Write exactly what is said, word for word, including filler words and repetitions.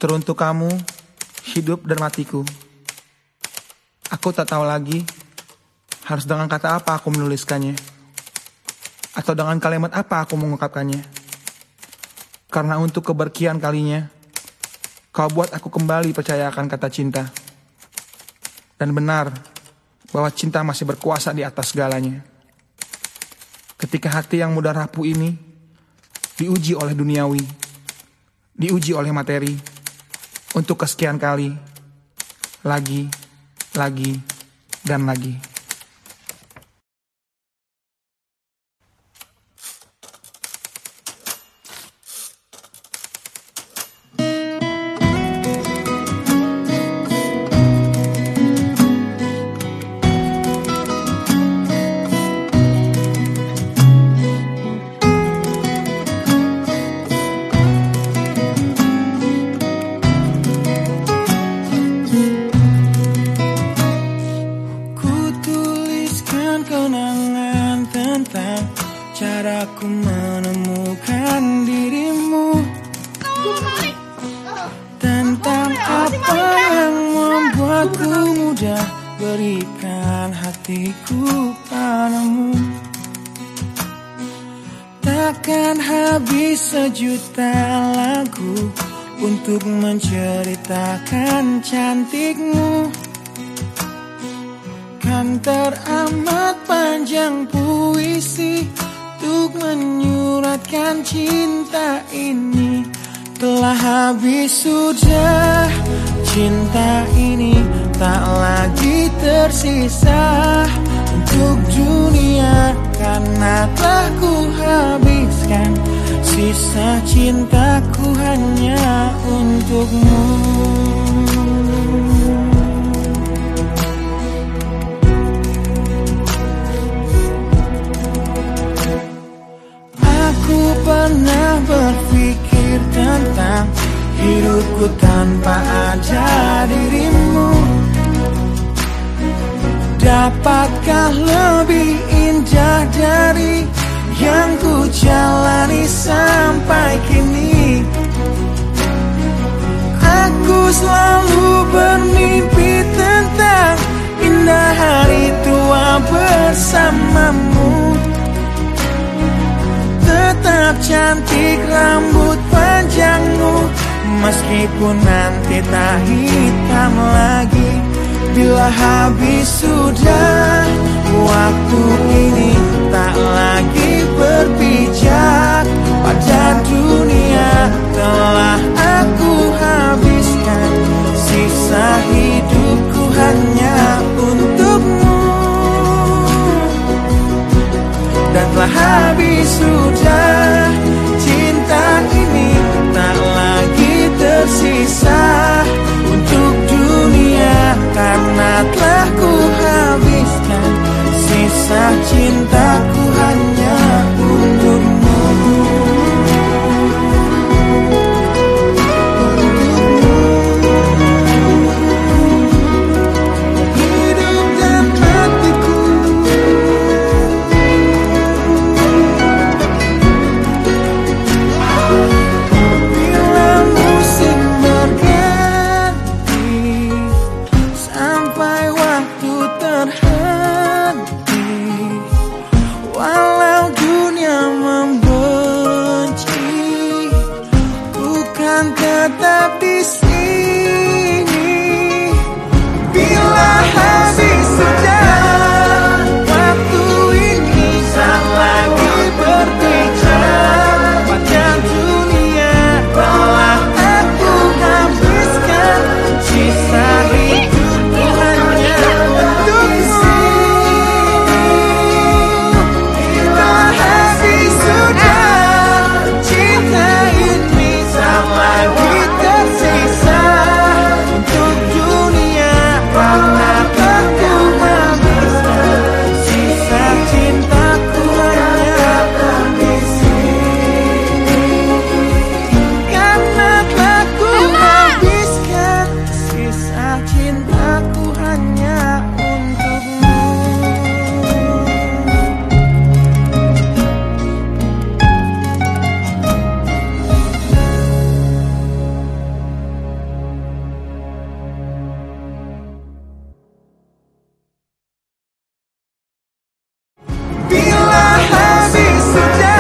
Teruntuk kamu, hidup dan matiku. Aku tak tahu lagi harus dengan kata apa aku menuliskannya, atau dengan kalimat apa aku mengungkapkannya. Karena untuk keberkian kalinya, kau buat aku kembali percaya akan kata cinta. Dan benar bahwa cinta masih berkuasa di atas segalanya. Ketika hati yang mudah rapuh ini diuji oleh duniawi, diuji oleh materi, untuk kesekian kali, lagi, lagi, dan lagi. Kenangan tentang caraku menemukan dirimu, tentang apa yang membuatku mudah berikan hatiku padamu. Takkan habis sejuta lagu untuk menceritakan cantikmu. Kan teramat panjang puisi untuk menyuratkan cinta ini. Telah habis sudah cinta ini, tak lagi tersisa untuk dunia, karena telah ku habiskan sisa cintaku hanya untukmu. Pernah berpikir tentang hidupku tanpa ada dirimu. Dapatkah lebih indah dari yang ku jalani sampai kini? Aku selalu bermimpi tentang indah hari tua bersamamu. Tetap cantik rambut panjangmu, meskipun nanti tak hitam lagi. Bila habis sudah waktu ini, tak lagi berpijak pada dunia. Telah aku habiskan sisa hidupku hanya untukmu. Dan telah habis sudah cinta ini, tak lagi tersisa untuk dunia, karena telah ku habiskan sisa cintaku hanya untukmu. Tetap di sini. Bila habis sudah waktu ini, tak lagi berbicara pada dunia. Telah aku habiskan sisa hidupku hanya untukmu. Bila habis sudah cinta ini, tak lagi tersisa sudah